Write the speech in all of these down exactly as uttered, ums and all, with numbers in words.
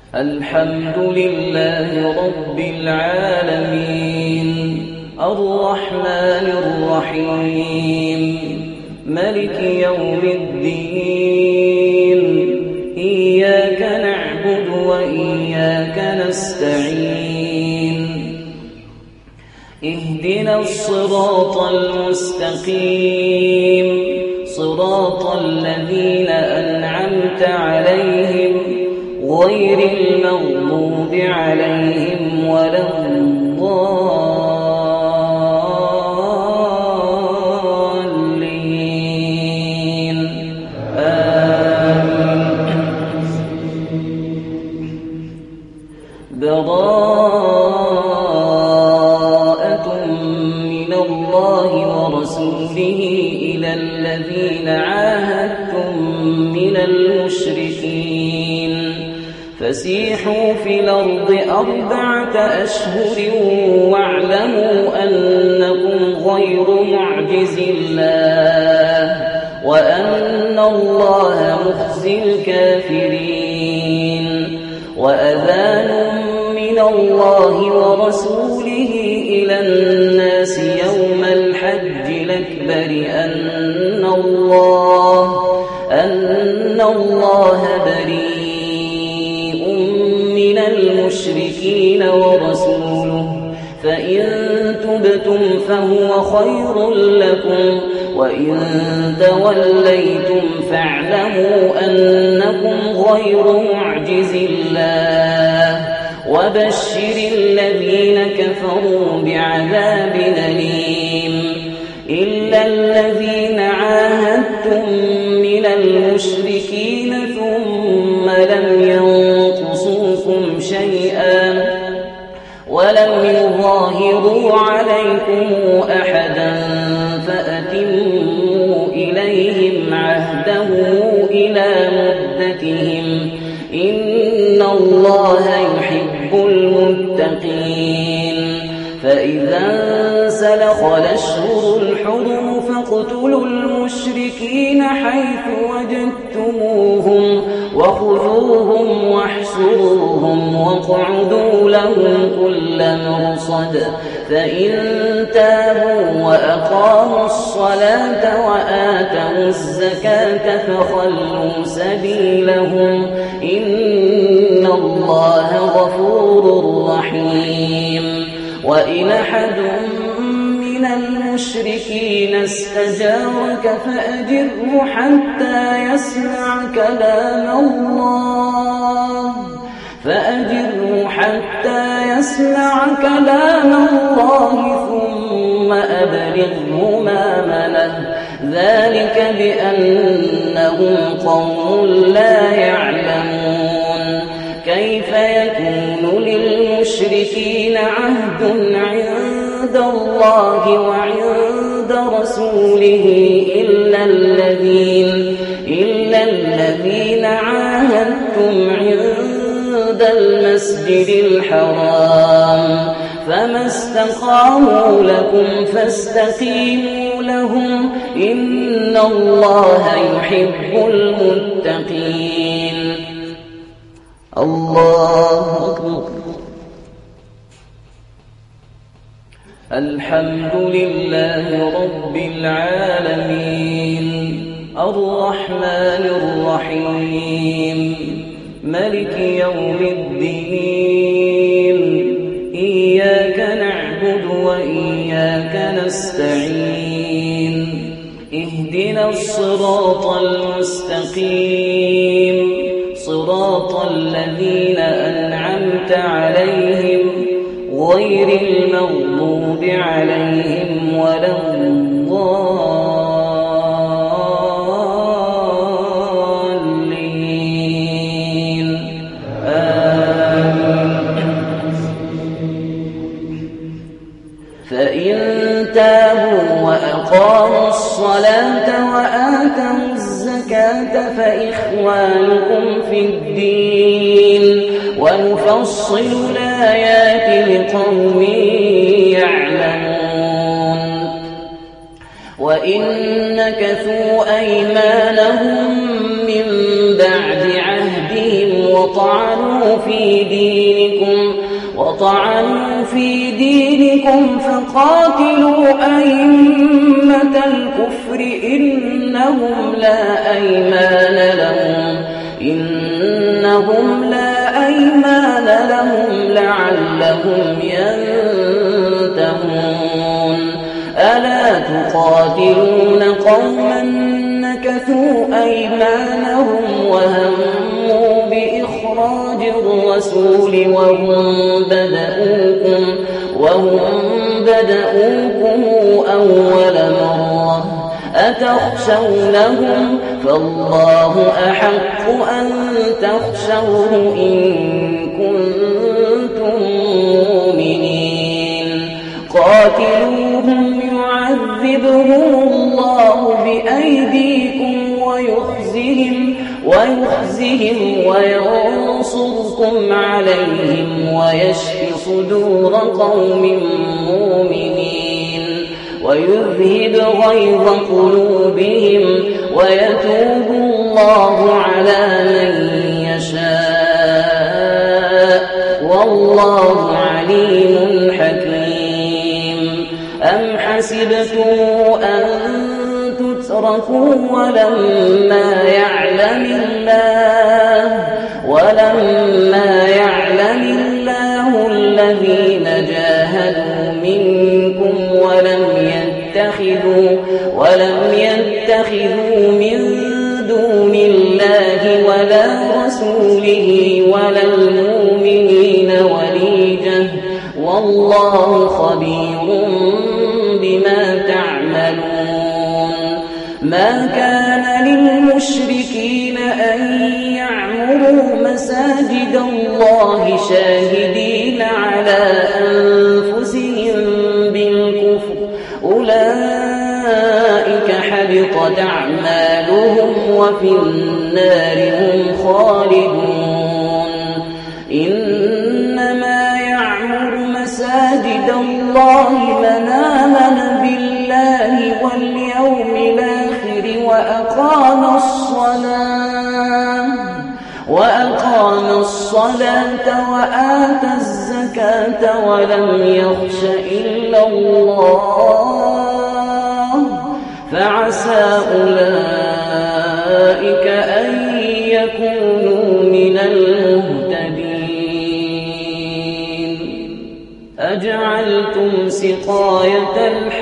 الحمد لله رب العالمين الرحمن الرحيم ملك يوم الدين إياك نعبد وإياك نستعين اهدنا الصراط المستقيم صراط الذين أنعمت عليهم غير المغضوب عليهم ولا الضالين آمين. براءة من الله ورسوله إلى الذين عاهدتم من المشركين فسيحوا في الأرض أربعة أشهر واعلموا أنكم غير معجز الله وأن الله مخزي الكافرين وأذان من الله ورسوله إلى الناس يوم الحج الأكبر أن الله أن الله بريء من المشركين ورسوله فإن تبتم فهو خير لكم وإن توليتم فاعلموا أنكم غير معجز الله وبشر الذين كفروا بعذاب أليم إلا الذين عاهدتم من المشركين ثم لم ينقصوكم شيئا ولم يظاهروا عليكم أحدا فأتموا إليهم عهده إلى مدتهم إن الله يحب المتقين فإذا انسلخ الأشهر الحرم فاقتلوا المشركين حيث وجدتموهم وخذوهم واحصروهم واقعدوا لهم كل مرصد فإن تابوا وأقاموا الصلاة وآتوا الزكاة فخلوا سبيلهم إن الله غفور رحيم وإن أحد من المشركين استجارك فأجره حتى يسمع كلام الله فأجره حتى يسمع كلام الله ثم أبلغه مأمنه ذلك بأنهم قوم لا يعلمون كيف يكون للمشركين عهد عند الله وعند رسوله إلا الذين إلا الذين عاهدتم عند المسجد الحرام فما استقاموا لكم فاستقيموا لهم إن الله يحب المتقين. الله أكبر. الحمد لله رب العالمين الرحمن الرحيم ملك يوم الدين إياك نعبد وإياك نستعين اهدنا الصراط المستقيم صراط الذين أنعمت عليهم غير المغضوب عليهم ولا الضالين آمين. فإن تابوا وأقاموا الصلاة وآتوا الزكاة فإخوانكم في الدين ونفصل الآيات لقوم يعلمون وإن نكثوا أيمانهم من بعد عهدهم وطعنوا في دينكم وطعنوا في دينكم فقاتلوا أئمة الكفر إنهم لا أيمان لهم إنهم لا أيمان لهم لعلهم ينتهون ألا تقاتلون قوما نكثوا أيمانهم وهموا بإخراج الرسول وهم بدؤوكم وهم بدؤوكم أول مرة أتخشونهم فالله أحق أن تخشوه إن كنتم مؤمنين قاتلوهم يعذبهم الله بأيديكم ويخزهم ويخزهم وينصركم عليهم ويشف صدور قوم مؤمنين ويذهب غيظ قلوبهم ويتوب الله على من يشاء والله عليم حكيم أم حسبتم أن تتركوا ولما يعلم الله ولما يعلم الله الذين جاهدوا منكم ولم يتخذوا ولم يتخذوا من دون الله ولا رسوله ولا المؤمنين وليجة والله خبير بما تعملون ما كان للمشركين أن يعمروا مساجد الله شاهدين على أنفسهم بالكفر أولئك حبطت أعمالهم وفي النار هم خالدون إنما يعمر مساجد الله من آمن بالله واليوم الآخر وأقام الصلاة وأقام الصلاة وآتى الزكاة ولم يخش إلا الله فعسى أولئك أن يكونوا من المهتدين أجعلتم سقاية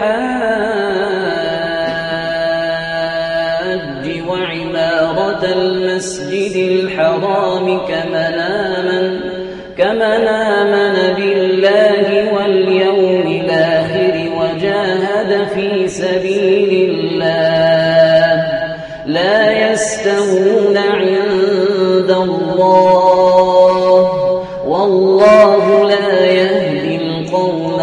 الحاج وعمارة المسجد الحرام كمن آمن كمن آمن بالله واليوم الآخر وجاهد في سبيل الله لا يستوون عند الله والله لا يهدي القوم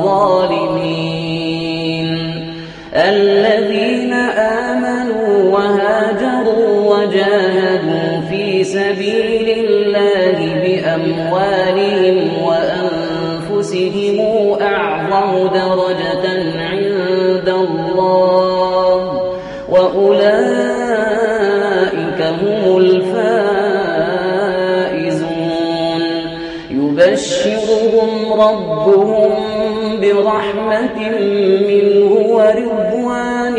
الظالمين الذين آمنوا وهاجروا وجاهدوا في سبيل الله بأموالهم وأنفسهم أعظم درجة عند الله وأولئك هم الفائزون يبشرهم ربهم برحمة منه ورضوان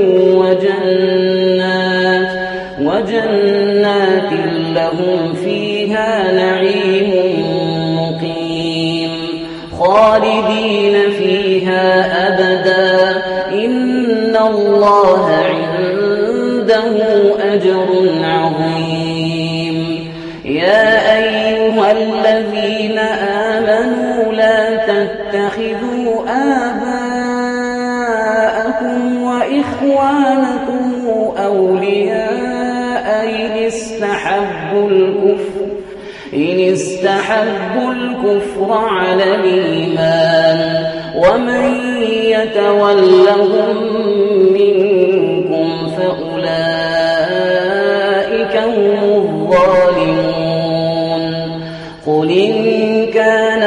وجنات وجنات لهم فيها نعيم مقيم خالدين فيها أبدا إن الله عنده أجر عظيم يا أيها الذين آمنوا لا تتخذوا آباءكم وإخوانكم أولياء إن استحبوا الكفر إن استحبوا الكفر على الإيمان ومن يتولهم منكم فأولئك هم الظالمون قل إن كان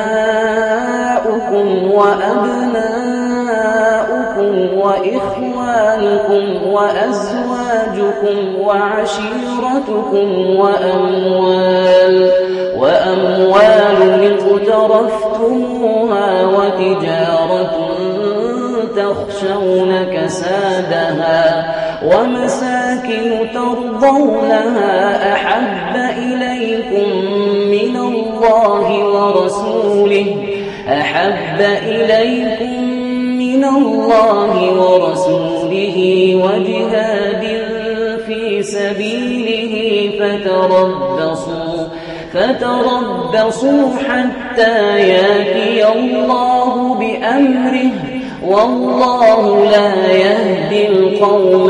آباؤكم وأبناؤكم وإخوانكم إخوانكم وأزواجكم وعشيرتكم وأموال وأموال اقترفتموها وتجارة تخشون كسادها ومساكن ترضونها أحب إليكم من الله ورسوله أحب إليكم من الله ورسوله وجهاد في سبيله فتربصوا فتربصوا حتى يأتي الله بأمره والله لا يهدي القوم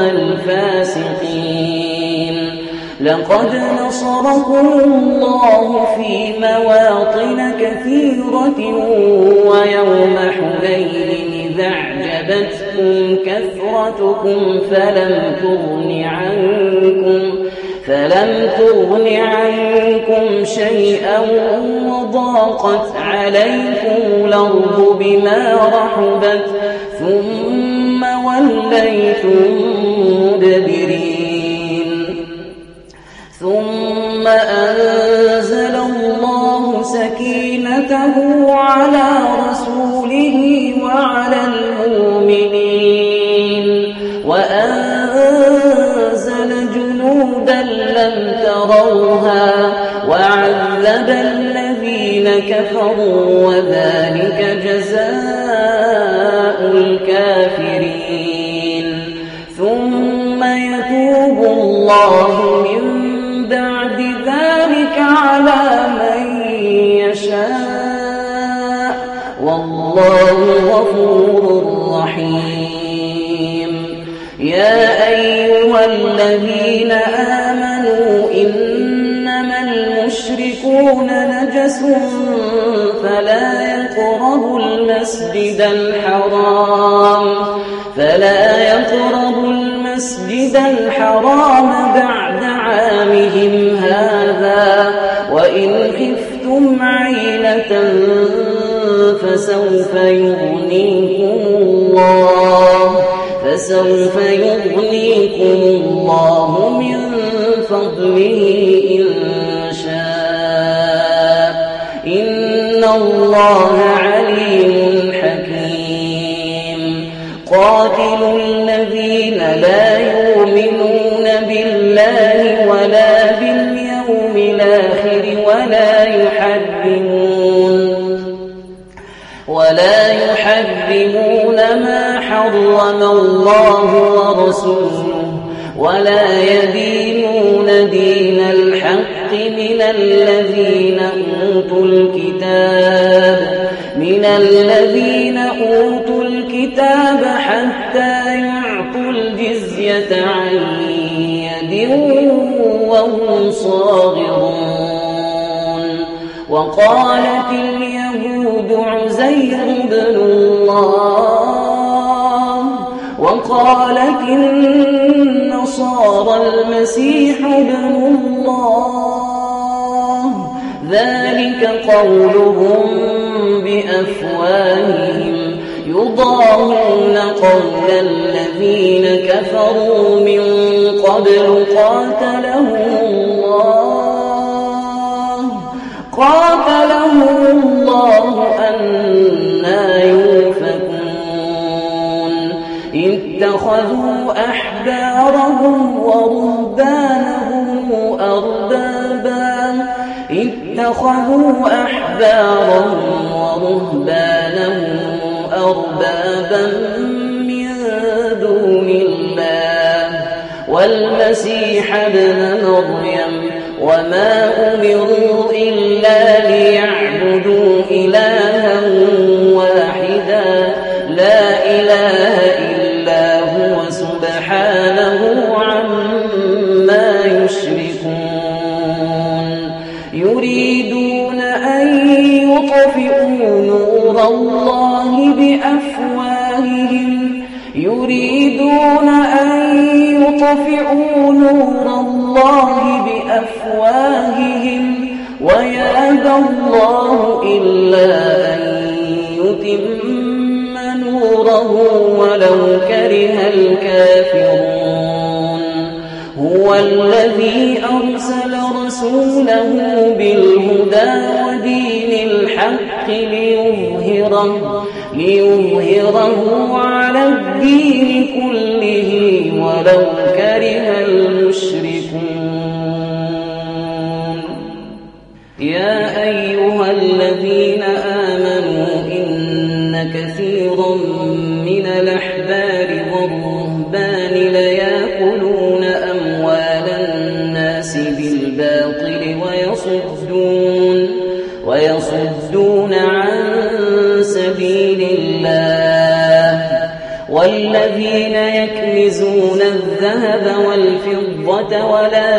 الفاسقين. لقد نصركم الله في مواطن كثيرة ويوم حنين إذ أعجبتكم كثرتكم فلم تغن عنكم فلم تغن عنكم شيئا وضاقت عليكم الأرض بما رحبت ثم وليتم مدبرين. ثم أنزل الله سكينته على رسوله وعلى المؤمنين وأنزل جنودا لم تروها وعذب الذين كفروا وذلك جزاء الكافرين. ثم يتوب الله من بعد ذلك على من يشاء والله غفور رحيم. يا أيها الذين آمنوا إنما المشركون نجس فلا يقربوا المسجد الحرام فلا يقربوا المسجد الحرام بعد عامهم هذا وإن خفتم عيلة فسوف يغنيكم الله فسوف يغنيكم الله من فضله إن شاء إن الله عليم حكيم. قاتلوا الذين لا يؤمنون بالله ولا باليوم الآخر ولا يحرمون ولا يحرمون ما حرم الله ورسوله ولا يدينون دين الحق من الذين أوتوا الكتاب من الذين أوتوا الكتاب حتى يعطوا الجزية عن يد وهم صاغرون. وقالت اليهود عزير بن الله وقالت النصارى المسيح ابن الله ذلك قولهم بأفواههم يضاهون قول الذين كفروا من قبل قاتلهم الله قاتلهم الله أنى يؤفكون. اتخذوا أحبارهم ورهبانهم أربابا اتخذوا أحبارهم ورهبانهم أربابا من دون الله والمسيح ابن مريم وما أمروا إلا ليعبدوا إلها واحدا لا إله إلا هو سبحانه عما يشركون. يريدون أن يطفئوا نور الله بأفواههم يريدون أن يطفئوا نور الله بأفواههم ويأبى الله إلا أن يتم نوره ولو كره الكافرون هو الذي أرسل رسوله بالهدى ودين الحق ليظهره, ليظهره على الدين كله ولو كره المشركون. يا أيها الذين آمنوا إن كثيرا من الأحبار والرهبان ليأكلون أموال الناس بالباطل ويصدون, ويصدون عن سبيل الله والذين يكنزون الذهب والفضة ولا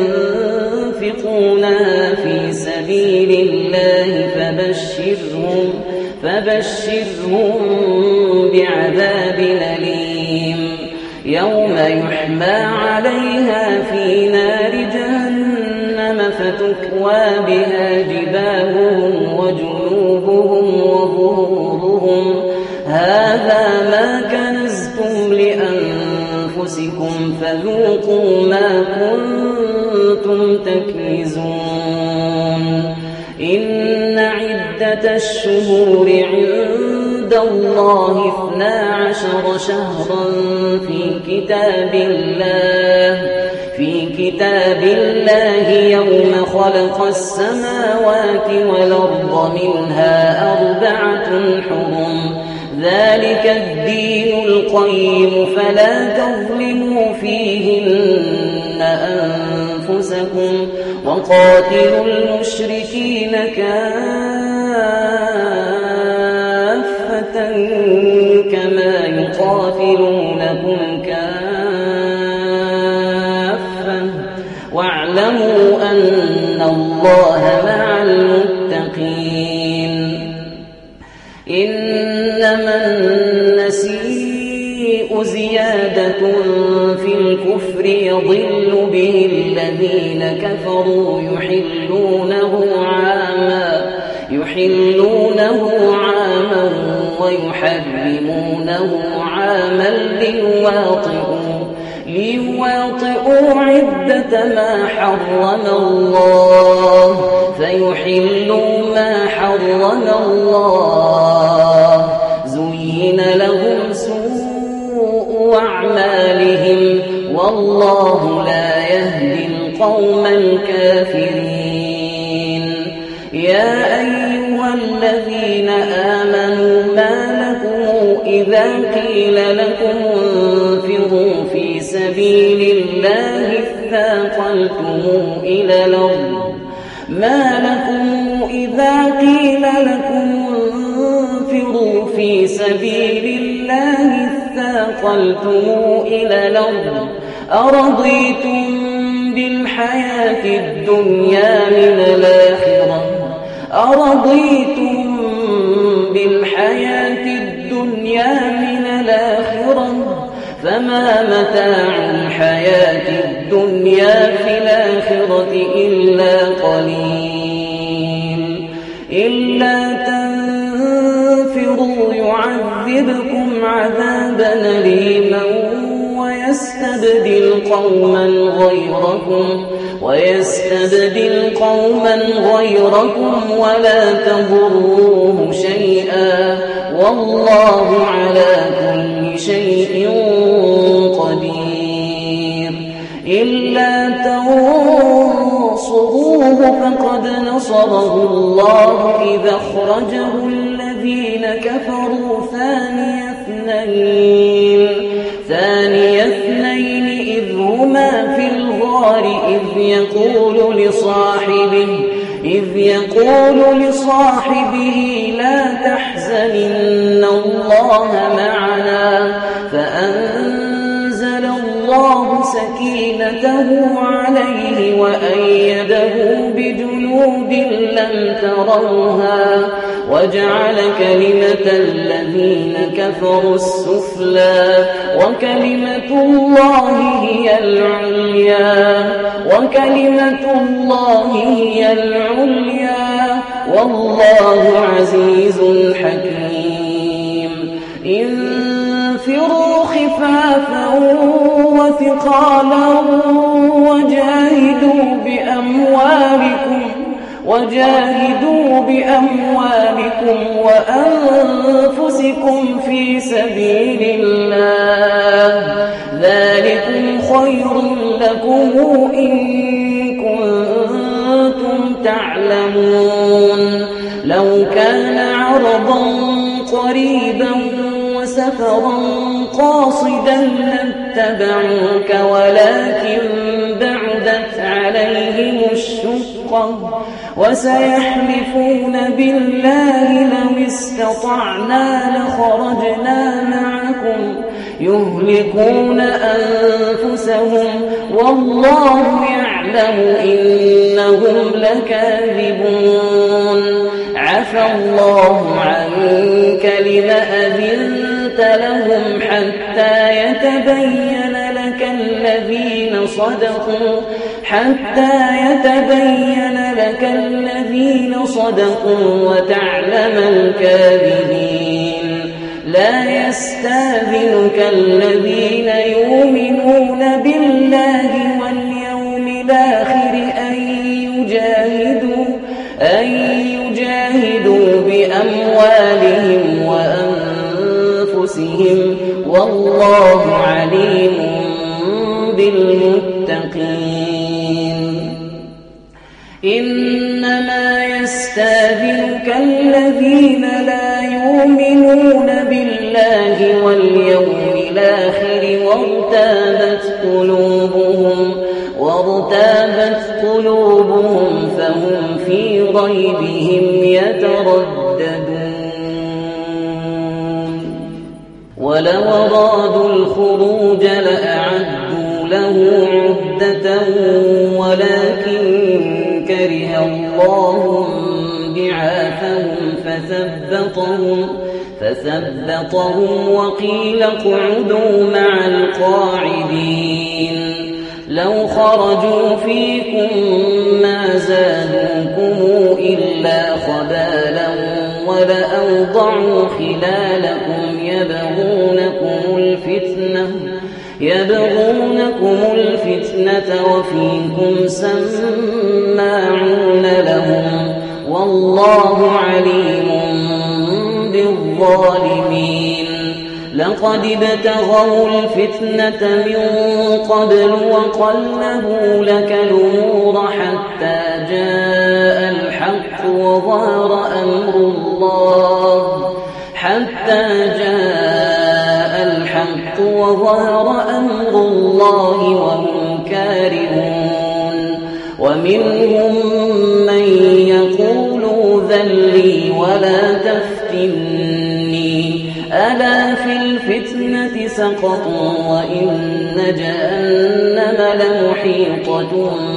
ينفقونها في سبيل الله فبشرهم, فبشرهم بعذاب أليم يوم يحمى عليها في نار جهنم فتكوى بها جباههم وجنوبهم وظهورهم هذا ما كنزتم لأنفسكم فذوقوا ما كنتم تكنزون. إن عدة الشهور عند الله اثنا عشر شهرا في كتاب الله في كتاب الله يوم خلق السماوات والأرض منها أربعة حرم ذلك الدين القيم فلا تظلموا فيهن أنفسكم وقاتلوا المشركين كافة كما يقاتلونكم كافة واعلموا أن الله مع المتقين. إنما النسيء زيادة في الكفر يضل به الذين كفروا يحلونه عاما يحلونه عاما ويحرمونه عاما ليواطئوا ليواطئوا عدة ما حرم الله فيحلوا ما حرم الله زين لهم سوء أعمالهم والله لا يهدي القوم الكافرين. يا أيها الذين آمنوا ما لكم إذا قيل لكم انفروا في سبيل الله اثاقلتم إلى الأرض ما لكم إذا قيل لكم انفروا في سبيل الله اثاقلتم إلى الأرض أرضيتم بالحياة الدنيا من الآخرة أرضيتم بالحياة الدنيا من الآخرة فما متاع الحياة الدنيا في الآخرة إلا قليل. إلا تنفروا يعذبكم عذابا أليما ويستبدل قوما غيركم ويستبدل قوما غيركم ولا تضروه شيئا والله على كل شيء قدير. إلا تنصروه فقد نصره الله إذ أخرجه الذين كفروا ثاني اثنين ثاني اثنين إذ هما في الغار إذ يقول لصاحبه إذ يقول لصاحبه لا تحزن إن الله معنا فأنزل الله سكينته عليه وأيده بجنود لم تروها وجعل كلمة الذين كفروا السفلى وكلمة الله هي العليا وكلمة الله هي العليا والله عزيز حكيم. انفروا خفافا وثقالا وجاهدوا بأموالكم وجاهدوا بأموالكم وأنفسكم في سبيل الله ذلكم خير لكم إن كنتم تعلمون لو كان عرضا قريبا وسفرا قاصدا لاتبعوك ولكن بعدت عليهم الشقة وسيحلفون بالله لو استطعنا لخرجنا معكم يهلكون أنفسهم والله يعلم إنهم لكاذبون عفى الله عنك لم أذنت لهم حتى يتبين لك الذين صدقوا حتى يتبين لك الذين صدقوا وتعلم الكاذبين لا يستأذنك الذين يؤمنون بالله واليوم الآخر أن يجاهدوا أن يجاهدوا بأموالهم وأنفسهم والله عليم بالمتقين إنما يستأذنك الذين لا يؤمنون بالله واليوم الآخر وارتابت قلوبهم وارتابت قلوبهم فهم في ريبهم يترددون ولو أرادوا الخروج لأعدوا له عدة ولكن كره الله بعاثهم فثبطهم فثبطهم وقيل اقعدوا مع القاعدين لو خرجوا فيكم ما زادوكم إلا خبالا ولأوضعوا خلالكم يبغونكم الفتنة يبغونكم الفتنة وفيكم سماعون لهم والله عليم بالظالمين لقد ابتغوا الفتنة من قبل وقلبوا لك الأمور حتى جاء الحق وظهر أمر الله حتى جاء الحق وظهر أمر الله وهم كارهون ومنهم من يقول ذلي ولا تفتني ألا في الفتنة سقطوا وإن جهنم لمحيطة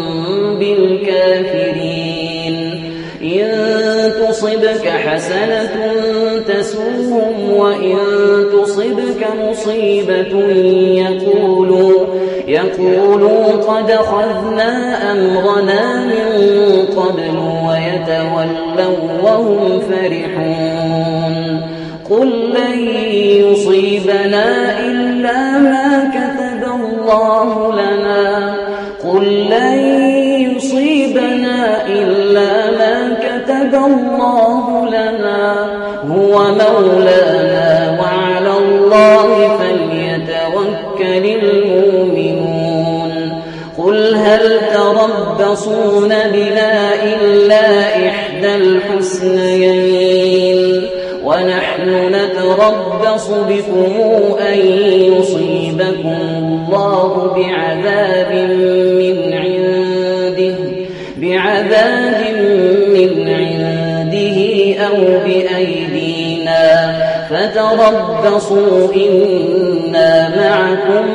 بالكافرين إن تصبك حسنة تسوهم وإن تصبك مصيبة يقولوا يقولوا قد أخذنا أمرنا من قبل ويتولوا وهم فرحون قل لن يصيبنا إلا ما كتب الله لنا قل لن يصيبنا إلا ما كتب الله لنا هو مولانا وعلى الله فليتوكل المؤمنون قل هل تربصون بنا إلا إحدى الحسنيين ونحن نتربص بكم أن يصيبكم الله بعذاب من عنده بعذاب من عنده أو بأيدينا فتربصوا إنا معكم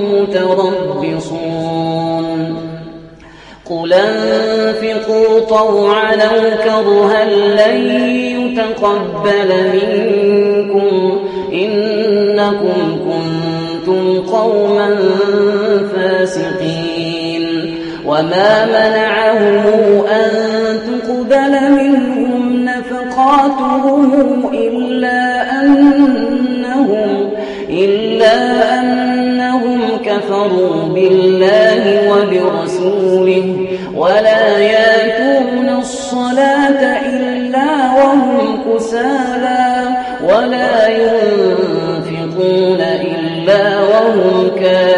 متربصون قل انفقوا طوعا أو كرها لن يتقبل منكم إنكم كنتم قوما فاسقين وما منعهم أن تقبل منهم نفقاتهم إلا أنهم أنهم إلا أنهم كفروا بالله وبرسوله ولا يأتون الصلاة إلا وهم كسالى ولا ينفقون إلا وهم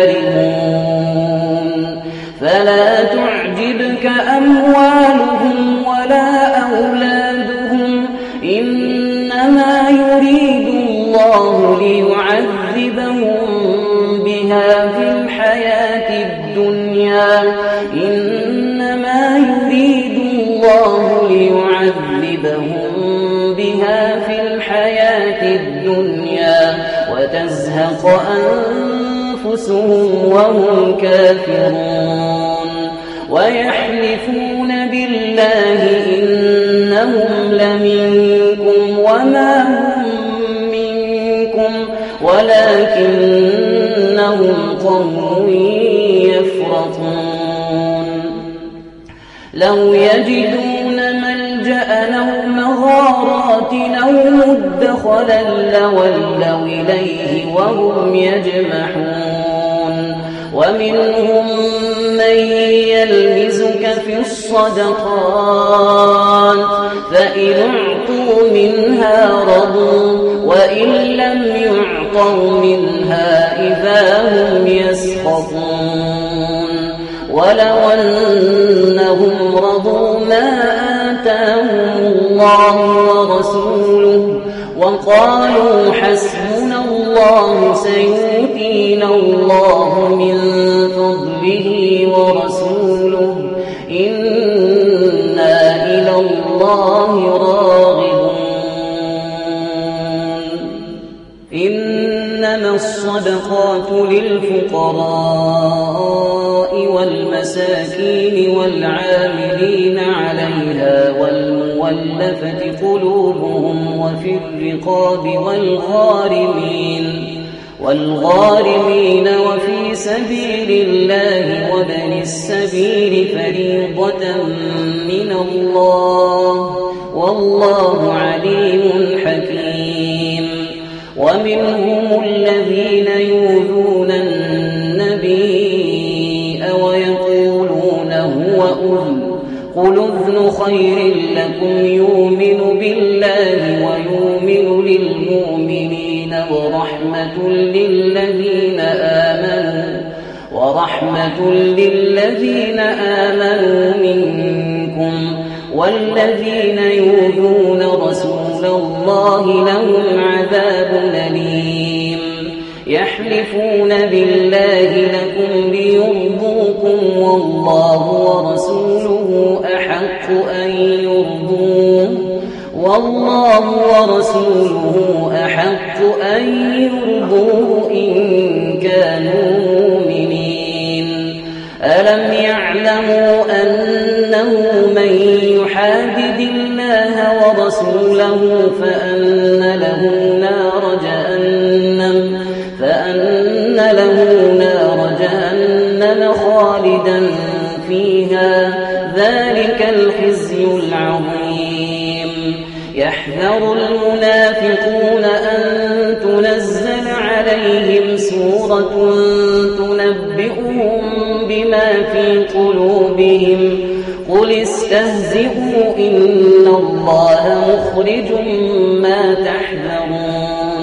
كارهون فلا تعجبك أموالهم ولا أولادهم إنما يريد الله ليعذبهم بها في الحياة الدنيا إنما يريد الله ليعذبهم بها في الحياة الدنيا وتزهق أنفسهم وهم كافرون ويحلفون بالله إنهم لمنكم وما هم منكم ولكنهم قوم يفرطون لو يجدون ملجأ أو مغارات أو مدخلا لولوا إليه وهم يجمحون ومنهم من يلمزك في الصدقات فإن أعطوا منها رضوا وإن لم يعطوا منها إذا هم يسخطون ولو أنهم رضوا ما آتاهم الله ورسوله وقالوا حسبنا الله سيؤتينا الله من فضله ورسوله إنا إلى الله راغبون إنما الصدقات للفقراء والمساكين والعاملين عليها والمولفة قلوبهم وفي الرقاب والغارمين والغارمين وفي سبيل الله وابن السبيل فريضة من الله والله عليم حكيم ومنهم الذين يؤذون النبي ويقولون هو أذن قل أذن خير لكم يؤمن بالله ويؤمن للمؤمنين ورحمة للذين آمنوا ورحمة للذين آمنوا منكم والذين يؤذون رسول الله لهم عذاب أليم يحلفون بالله لكم ليرضوكم والله ورسوله أحق أن يرضوه والله ورسوله أحق أن يرضوه إن كانوا مؤمنين ألم يعلموا أنه من يحادد الله ورسوله فأن له نار جهنم فأن له نار جهنم خالدا فيها ذلك الخزي العظيم يحذر المنافقون أن تنزل عليهم سورة تنبئهم بما في قلوبهم قل استهزئوا إن الله مخرج ما تحذرون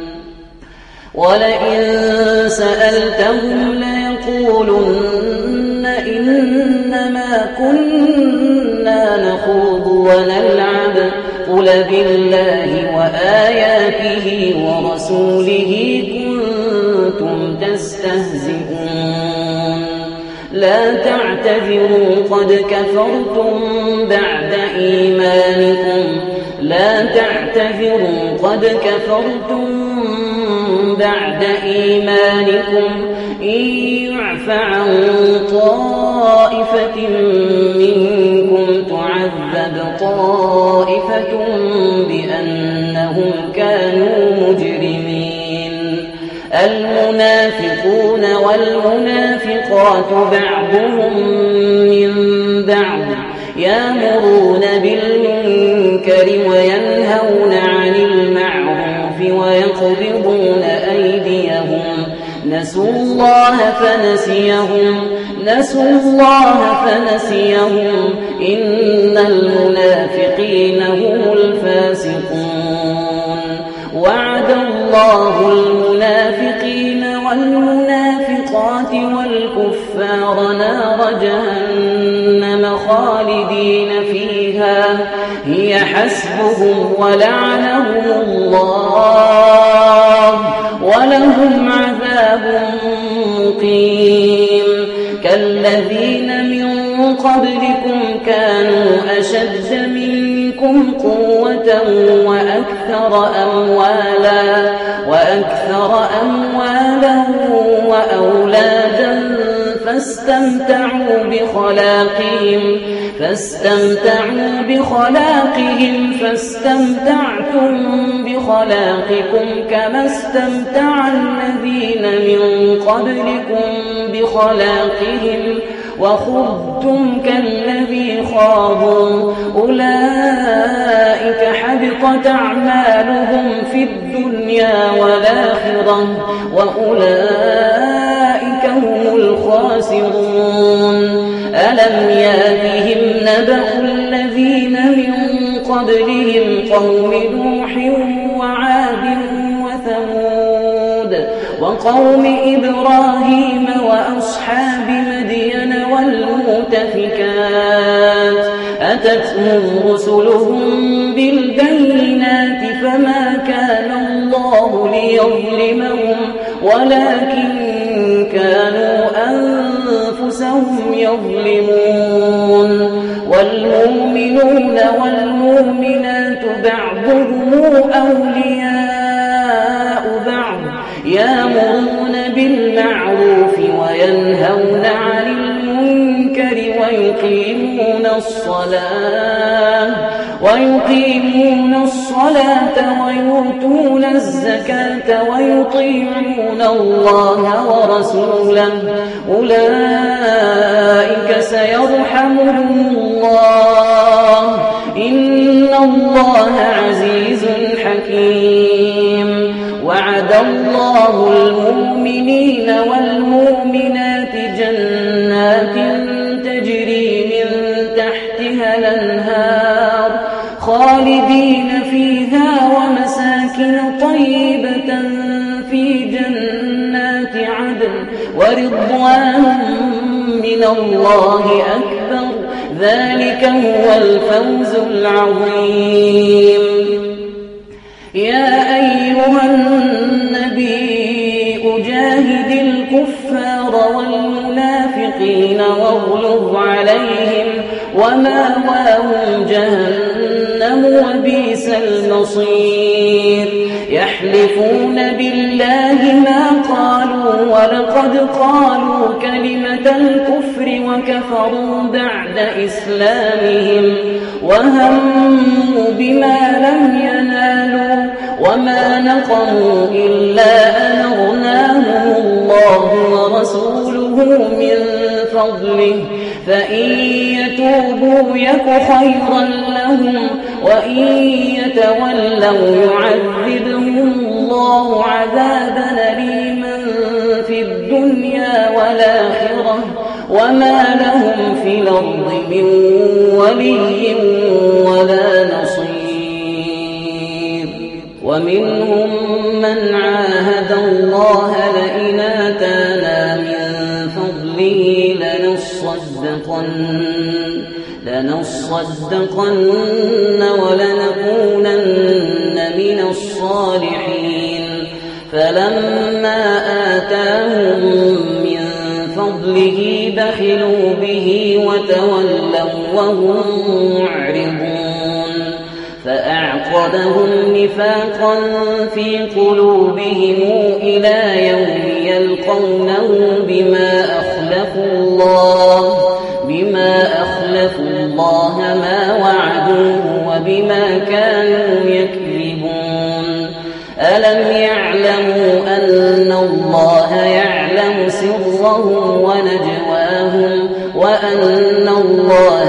ولئن سألتهم ليقولن إنما كنا نخوض ونلعب قل بالله وآياته ورسوله كنتم تستهزئون لا تعتذروا قد كفرتم بعد إيمانكم لا تعتذروا قد كفرتم بعد إيمانكم إن يعف عن طائفة منكم تعذب طائفة بأنهم كانوا مجرمين المنافقون والمنافقات بعضهم من بعض يأمرون بالمنكر وينهون عن المعروف ويقبضون أيديهم نسوا الله فنسيهم نسوا الله فنسيهم إن المنافقين هم الفاسقون وعد الله المنافقين والمنافقات والكفار نار جهنم خالدين فيها هي حسبهم ولعنهم الله ولهم عذاب مقيم كالذين من قبلكم كانوا أشد منكم قوة وأكثر أموالا وأكثر أموالا وأولادا فاستمتعوا بخلاقهم فاستمتعوا بخلاقهم فاستمتعتم بخلاقكم كما استمتع الذين من قبلكم بخلاقهم وخضتم كالذي خاضوا أولئك حبطت أعمالهم في الدنيا والآخرة وأولئك هم الخاسرون ألم يأتهم نبأ الذين من قبلهم قوم نوح وعاد وثمود وقوم إبراهيم وأصحاب مدين والمؤتفكات أتتهم رسلهم بالبينات فما كان الله ليظلمهم ولكن كانوا أنفسهم يظلمون والمؤمنون والمؤمنات بعضهم أولياء بعض يأمرون بالمعروف وينهون عن المنكر ويقيمون الصلاة ويقيمون الصلاة ويؤتون الزكاة ويطيعون الله ورسوله أولئك سيرحمهم الله إن الله عزيز حكيم وعد الله المؤمنين والمؤمنات جنات تجري من تحتها الأنهار خالدين فيها ومساكن طيبة في جنات عدن ورضوان من الله أكبر ذلك هو الفوز العظيم يا أيها النبي أجاهد الكفار والمنافقين واغلظ عليهم ومأواهم جهنم وبئس المصير يحلفون بالله ما قالوا ولقد قالوا كلمة الكفر وكفروا بعد إسلامهم وهموا بما لم ينالوا وما نقموا إلا أن أغناهم الله ورسوله من فضله فإن يتوبوا يك خيرا لهم وإن يتولوا يعذبهم الله عذابا أليما في الدنيا والآخرة وما لهم في الأرض من ولي ولا نصير ومنهم من عاهد الله لئن آتانا من فضله لنصدقن لنصدقن ولنكونن من الصالحين فلما آتاهم من فضله بخلوا به وتولوا وهم معرضون فأعقبهم نفاقا في قلوبهم إلى يوم يلقونه بما أخلفوا الله بما أخلفوا الله ما وعدوه وبما كانوا يكذبون ألم يعلموا أن الله يعلم سرهم ونجواهم وأن الله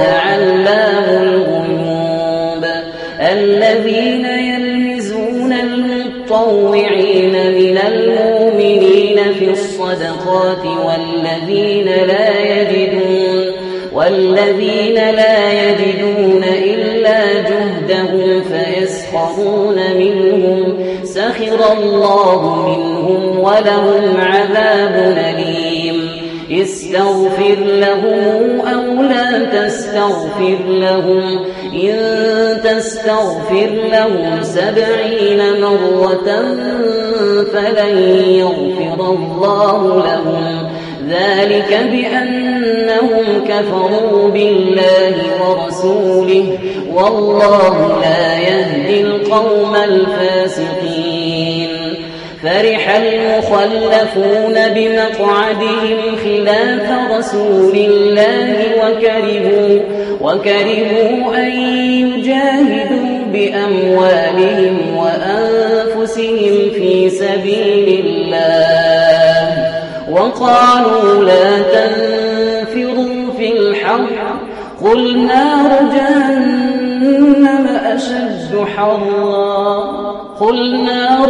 علام الغيوب الذين يلمزون المطوعين المتطوعين من المؤمنين في الصدقات والذين لا يجدون والذين لا يجدون إلا جهدهم فيسخرون منهم سخر الله منهم ولهم عذاب أليم استغفر لهم أو لا تستغفر لهم إن تستغفر لهم سبعين مرة فلن يغفر الله لهم ذلك بأنهم كفروا بالله ورسوله والله لا يهدي القوم الفاسقين فرح المخلفون بمقعدهم خلاف رسول الله وكرهوا, وكرهوا أن يجاهدوا بأموالهم وأنفسهم في سبيل الله وقالوا لا تنفروا في الحر قل نار جهنم أشد حرا قل نار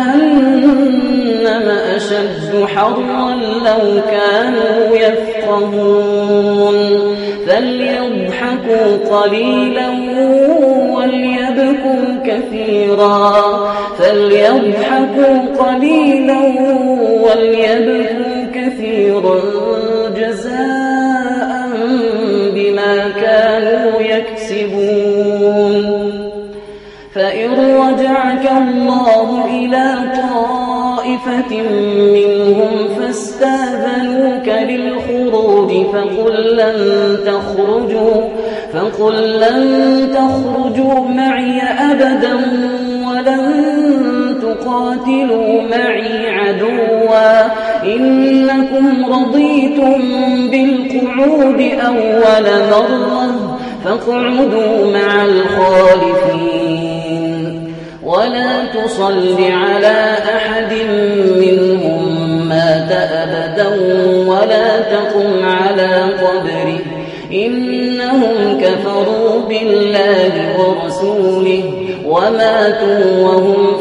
جهنم أشد حرا لو كانوا يفقهون فليضحكوا قليلا وليبكوا كثيرا فليضحكوا قليلا وليبكوا كثيرا جزاء بما كانوا يكسبون فإن رجعك الله إلى طائفة منهم فاستاذنوك للخروج فقل لن تخرجوا فقل لن تخرجوا معي أبدا ولن تقاتلوا معي عدوا إنكم رضيتم بالقعود أول مرة فاقعدوا مع الخالفين ولا تصل على أحد منهم مات أبدا ولا تقم على قبره إنهم كفروا بالله ورسوله وماتوا وهم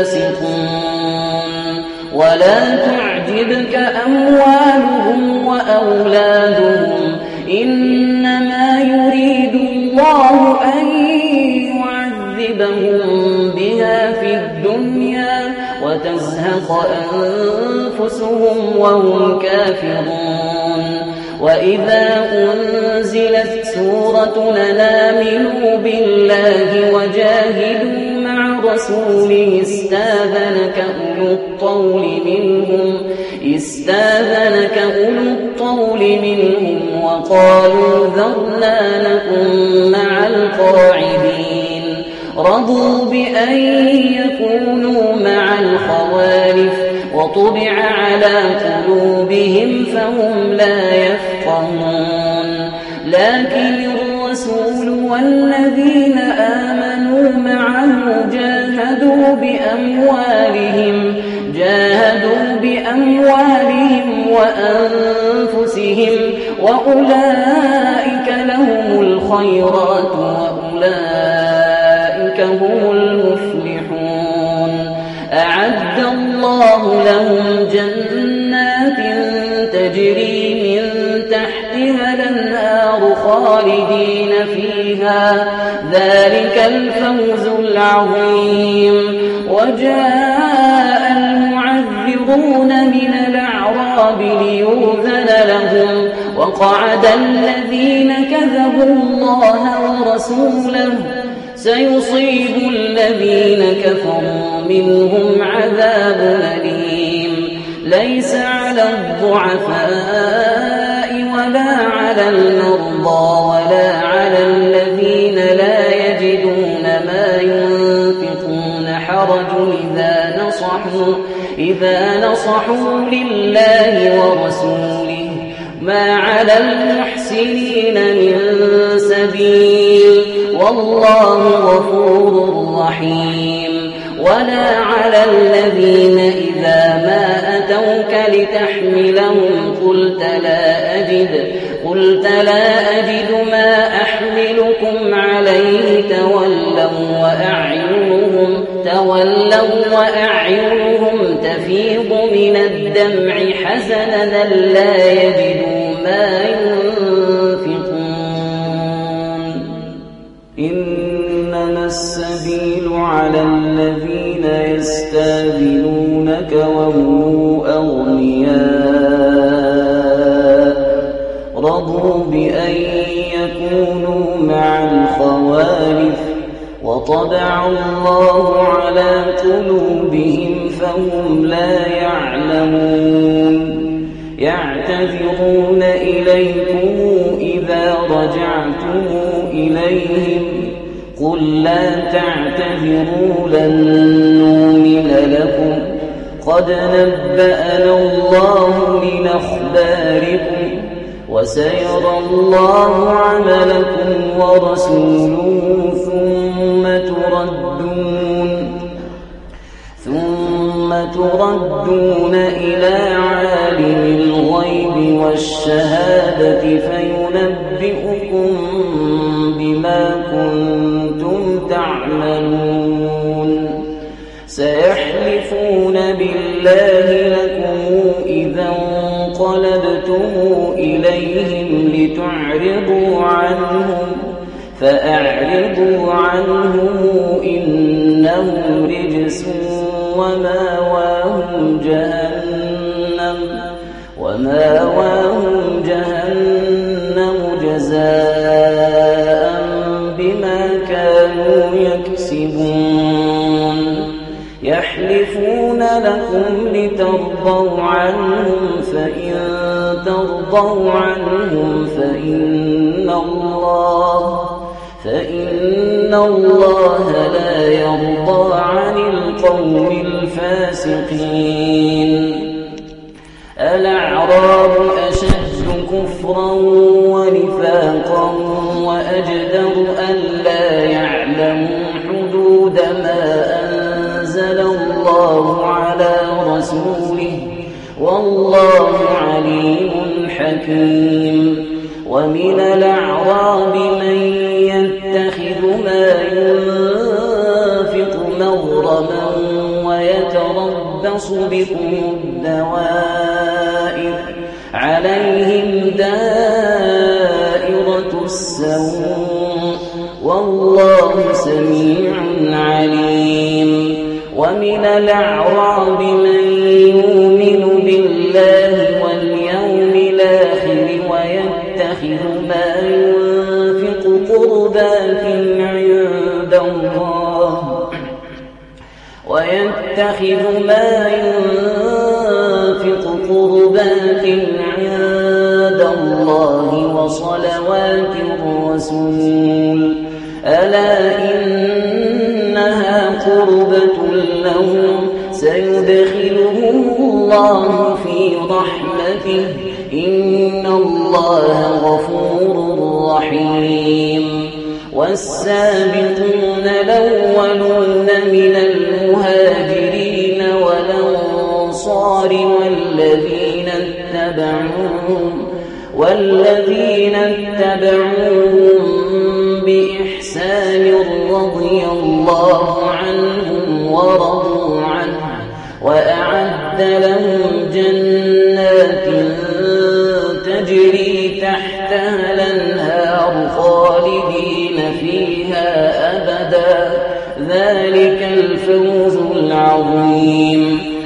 فاسقون ولا تعجبك أموالهم وأولادهم إنما يريد الله أن يعذبهم بها في الدنيا وتزهق أنفسهم وهم كافرون وإذا أنزلت سورة آمنوا بالله وجاهدوا مع رسوله استاذنك أولو الطول منهم استاذنك أولو الطول منهم وقالوا ذرنا نكن مع القاعدين رضوا بأن يكونوا مع الخوالف وطبع على قلوبهم فهم لا يفقهون لكن الرسول والذين آمنوا معه جاهدوا بأموالهم جاهدوا بأموالهم وأنفسهم وأولئك لهم الخيرات وأولئك هم المفلحون أعد الله لهم جنات تجري من تحتها الأنهار خالدين فيها ذلك الفوز العظيم وجاء المعذرون من الأعراب ليؤذن لهم وقعد الذين كذبوا الله ورسوله سيصيب الذين كفروا منهم عذاب أليم ليس على الضعفاء ولا على المرضى ولا على الذين لا يجدون ما ينفقون حرج إذا نصحوا إذا نصحوا لله ورسوله ما على المحسنين من سبيل والله غفور رحيم ولا على الذين إذا ما أتوك لتحملهم قلت لا أجد قلت لا أجد ما أحملكم عليه تولوا وأعينهم تولوا وأعينهم تفيض من الدمع حزنا ألا يجدوا ما ينفقون إنما السبيل على الذين يستاذنونك وهم أغنياء رضوا بأن يكونوا مع الخوالف وطبع الله على قلوبهم فهم لا يعلمون يعتذرون إليكم إذا رجعتم إليهم قل لا تعتذروا لن نؤمن لكم قد نبأنا الله من أخباركم وسيرى الله عملكم ورسوله ثم تردون ثم تردون إلى عالم الغيب والشهادة فينبئكم بما كنتم تعملون سيحلفون بالله لكم إذا انقلبتم إليهم لتعرضوا عنهم فأعرضوا عنهم إنهم رجس وماواهم جهنم وماواهم جهنم جزاء بما كانوا يكسبون يحلفون لكم لترضوا عنهم فإن ترضوا عنهم فإن الله فإن الله لا يرضى عن القوم الفاسقين الأعراب أشد كفرا ونفاقا وأجدر ألا يعلموا حدود ما أنزل الله على رسوله والله عليم حكيم ومن الأعراب من يتخذ ما ينفق مغرما ويتربص بكم الدوائر عليهم دائرة السوء والله سميع عليم ومن الأعراب من يؤمن بالله واليوم الآخر ويتخذ ما ينفق قربات عند الله ويتخذ ما ينفق قربات عند الله وصلوات الرسول ألا إنها قربة لهم سيدخلهم الله في رحمته إن الله غفور رحيم والسابقون الأولون من المهاجرين والأنصار والذين اتبعوهم والذين اتبعوهم بإحسان رضي الله عنهم ورضوا عنه وأعد لهم جنات تجري تحتها الأنهار خالدين فيها أبدا ذلك الفوز العظيم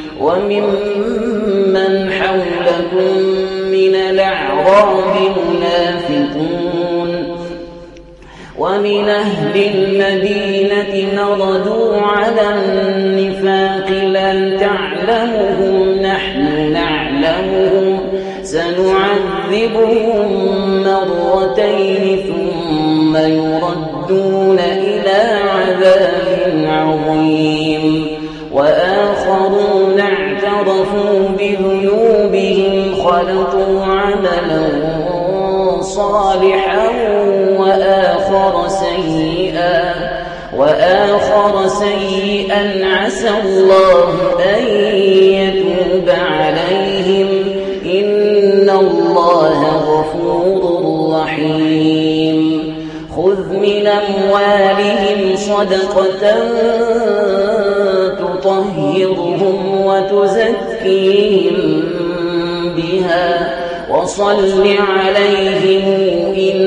وممن حولكم من الأعراب منافقون ومن أهل المدينة مردوا على النفاق لا تعلمهم نحن نعلمهم سنعذبهم مرتين ثم يردون إلى عذاب عظيم وآخرون اعترفوا بذنوبهم خلطوا عملا صالحا وآخر سيئا وآخر سيئا عسى الله أن يتوب عليهم إن الله غفور رحيم خذ من أموالهم صدقة وتطهرهم وتزكيهم بها وصل عليهم إن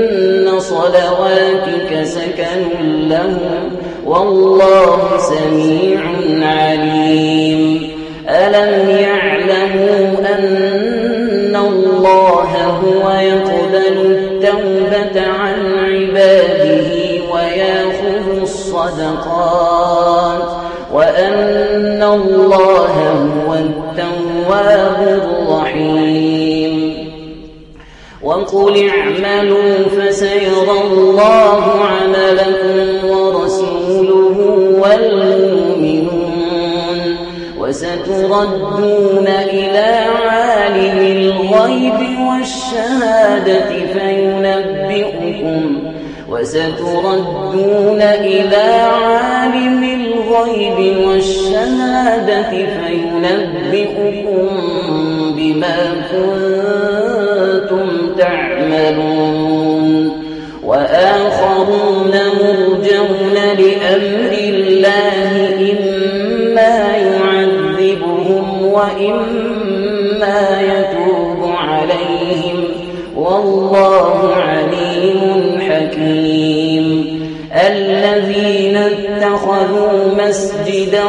صلواتك سكن لهم والله سميع عليم ألم يعلموا أن الله هو يقبل التوبة عن عباده ويأخذ الصدقات وأن الله هو التواب الرحيم وقل اعملوا فسيرى الله عملكم ورسوله والمؤمنون وستردون إلى عالم الغيب والشهادة فينبئكم وستردون إلى عالم الغيب والشهادة فينبئكم بما كنتم تعملون وآخرون مرجون لأمر الله إما يعذبهم وإما يتوب عليهم والله عليم حكيم الذين اتخذوا مسجدا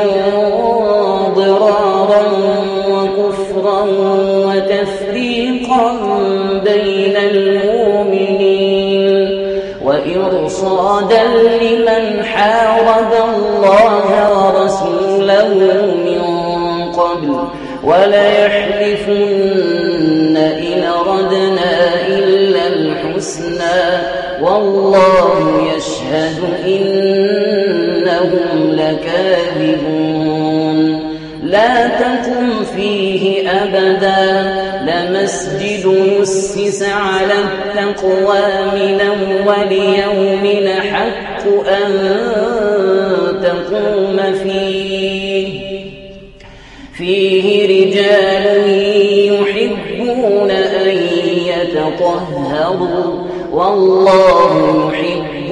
ضرارا وكفرا وتفريقا بين المؤمنين وإرصادا لمن حارب الله ورسوله من قبل وليحلفن إن أردنا إلا الحسنى والله يشهد إنهم لكاذبون لا تقم فيه أبدا لمسجد يسس على التقوى من أول يوم حق أن تقوم فيه فيه رجال يحبون أن يتطهروا والله يحب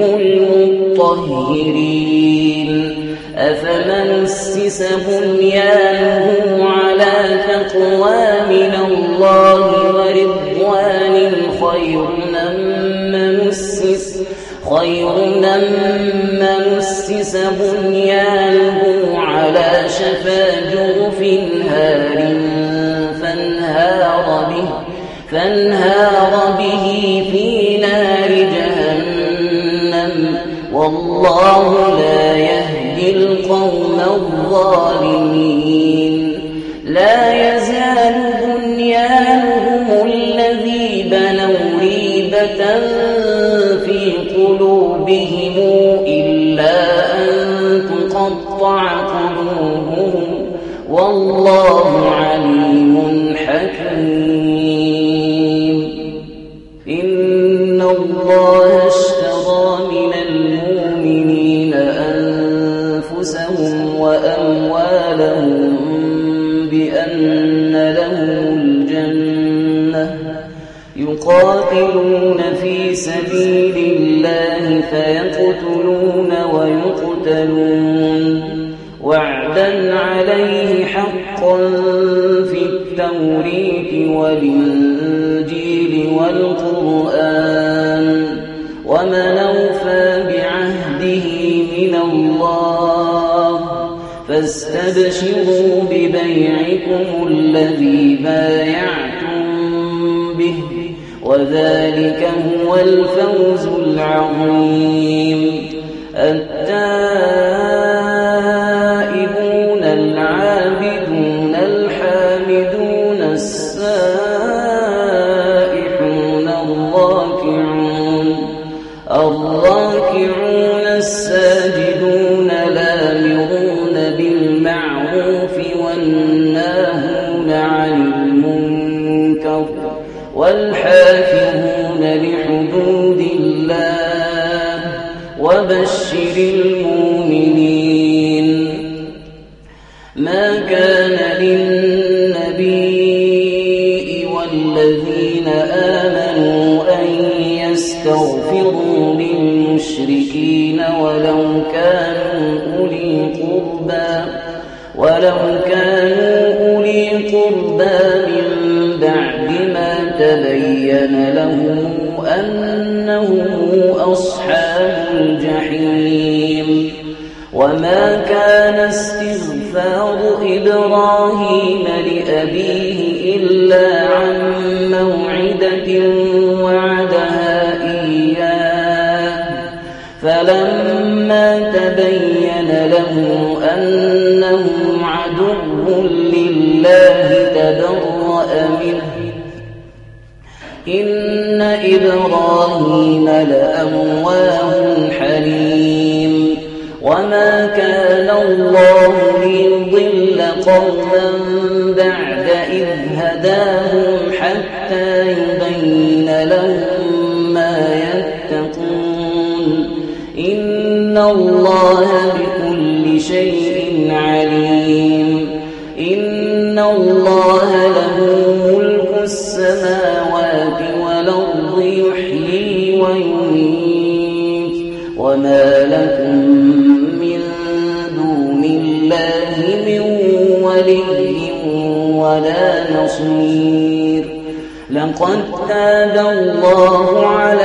المطهرين أفمن أسس بنيانه على تقوى من الله ورضوان خير من أسس خير من أسس بنيانه على شفا جرف هار فانهار به فانهار به في نار جهنم والله لا يهدي القوم الظالمين لا يزال بنيانهم الذي بنوا ريبة في قلوبهم إلا أن تقطع قلوبهم والله عليم حكيم إن الله اشترى من المؤمنين أنفسهم وأموالهم بأن لهم الجنة يقاتلون في سبيل الله فيقتلون ويقتلون وعدا عليه حقا في التوريث والإنجيل والقرآن ومن أوفى بعهده من الله فاستبشروا ببيعكم الذي بايعتم به وذلك هو الفوز العظيم التائبون العابدون الحامدون السائحون الراكعون الراكعون الساجدون الآمرون بالمعروف والناهون عن المنكر والحافظون لحدود الله وبشر المؤمنين ما كان للنبي والذين آمنوا أن يستغفروا للمشركين ولو كانوا أولي قربى ولو كانوا أولي قربى من بعد ما تبين لهم أنهم أصحاب الجحيم وما كان استغفار إبراهيم لأبيه إلا عن موعدة وعدها إياه فلما تبين له أنه عدو لله تبرأ منه إن إبراهيم لأواه حليم وما كان الله ليضل قوما بعد إذ هداهم حتى يبين لهم ما يتقون إن الله بكل شيء عليم إن الله له ملك السماوات والأرض يحيي ويميت وما لكم من دون الله من ولي ولا نصير لقد تاب الله على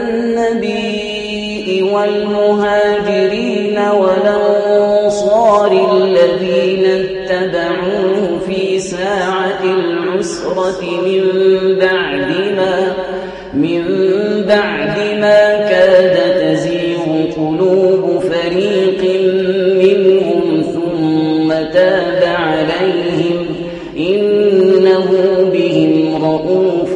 النبي والمهاجرين والأنصار الذين اتبعوه في ساعة العسرة من بعد ما من بعد ما كاد تزيغ قلوب فريق منهم ثم تاب عليهم إنه بهم رءوف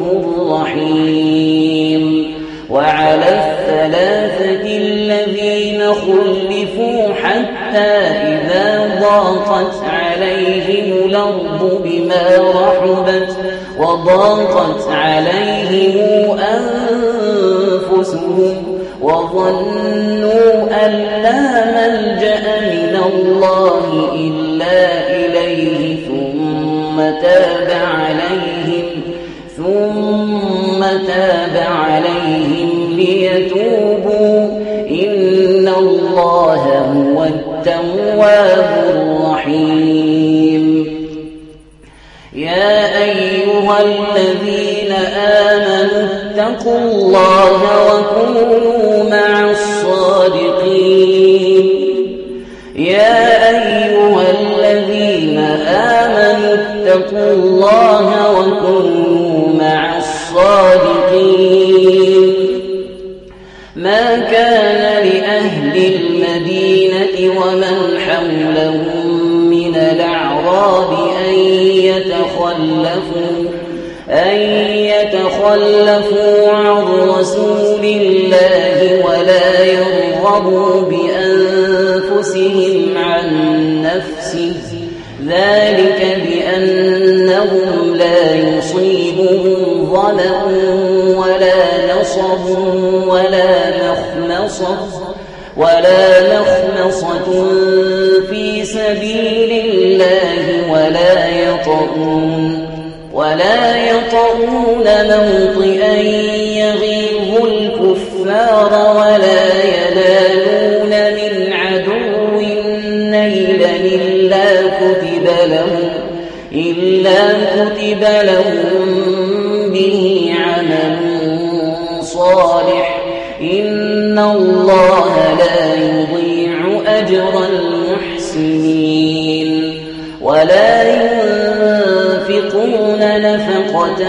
رحيم وعلى الثلاثة الذين خلفوا حتى إذا ضاقت عليهم الأرض بما رحبت وضاقت عليهم أنفسهم وظنوا أن لا ملجأ من الله إلا إليه ثم تاب عليهم ثم تاب عليهم ليتوبوا إن الله هو التواب الرحيم يا أيها الذين آمنوا اتقوا الله وكونوا مع الصادقين يا أيها الذين آمنوا اتقوا الله وكونوا مع الصادقين ما كان لأهل المدينة ومن حولهم من الأعراب أن يتخلفوا أن يتخلفوا عن رسول الله ولا يرغبوا بأنفسهم عن نفسه ذلك بأنهم لا يصيبهم ظمأ ولا نصب ولا مخمصة ولا مخمصة في سبيل الله ولا يطؤون ولا يطؤون موطئا يغيظ الكفار ولا ينالون من عدو نيلا إلا كتب لهم إلا كتب لهم به عمل صالح إن الله لا يضيع أجر المحسنين ولا ينفقون نفقة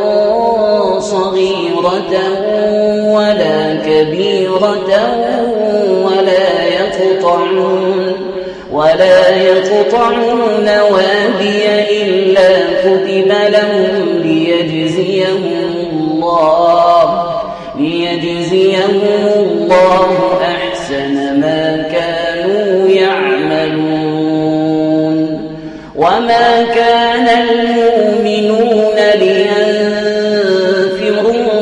صغيرة ولا كبيرة ولا يقطعون ولا يقطعون واديا إلا كتب لهم ليجزيهم الله ليجزيهم الله أحسن ما كانوا يعملون وما كان المؤمنون لينفروا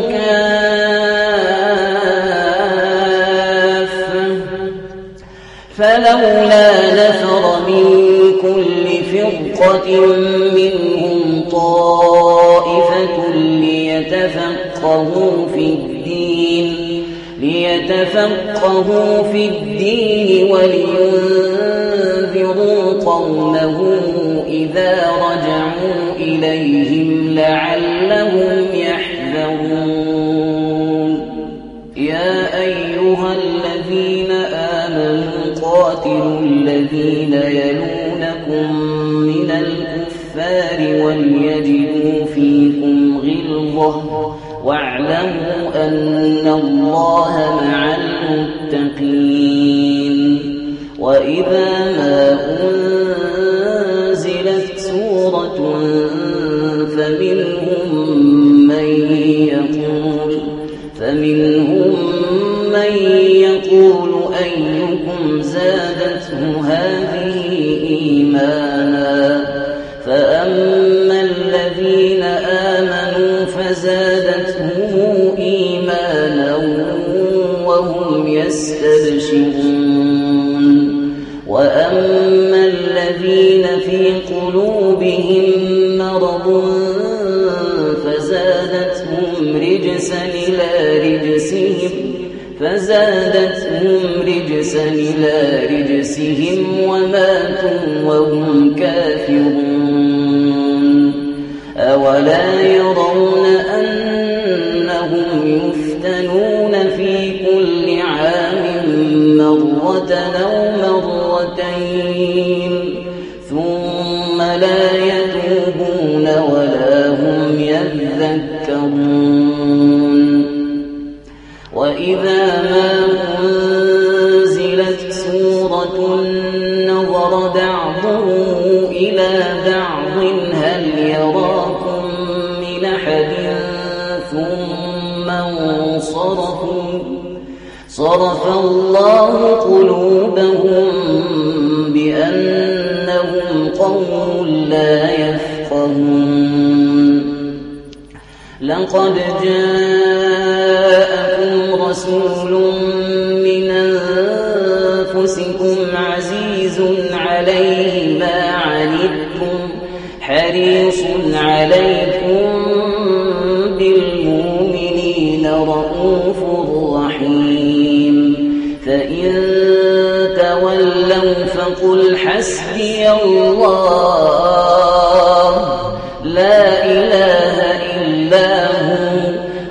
كافة فلولا نفر من كل فرقة منهم طائفة ليتفقهوا في الدين ليتفقهوا في الدين ولينذروا قومهم إذا رجعوا إليهم لعلهم يحذرون يا أيها الذين آمنوا قاتلوا الذين يلونكم من الكفار وليجدوا فيكم غلظة واعلموا أن الله مع المتقين وإذا ما أنزلت سورة فمنهم من يقول فمنهم من يقول أيكم زادته هذه إيمانا فأما الذين آمنوا فزادتهم إيمانا وهم يستبشرون وأما الذين في قلوبهم مرض فزادتهم رجسا إلى رجسهم فزادتهم رجسا إلى رجسهم وماتوا وهم كافرون أولا يرون أنهم يفتنون في كل عام مرة أو مرتين ثم لا يتوبون ولا هم يذكرون وإذا ما أنزلت سورة نظر بعضهم إلى بعض هل يراكم من أحد ثم انصرفوا صرف الله قلوبهم بأنهم قوم لا يفقهون لقد جاءكم رسول من أنفسكم عزيز عليه ما عنتم حريص عليكم بالمؤمنين رؤوف رحيم فإن تولوا فقل حسبي الله لا إله إلا هو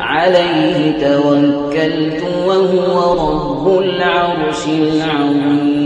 عليه توكلت وهو رب العرش العظيم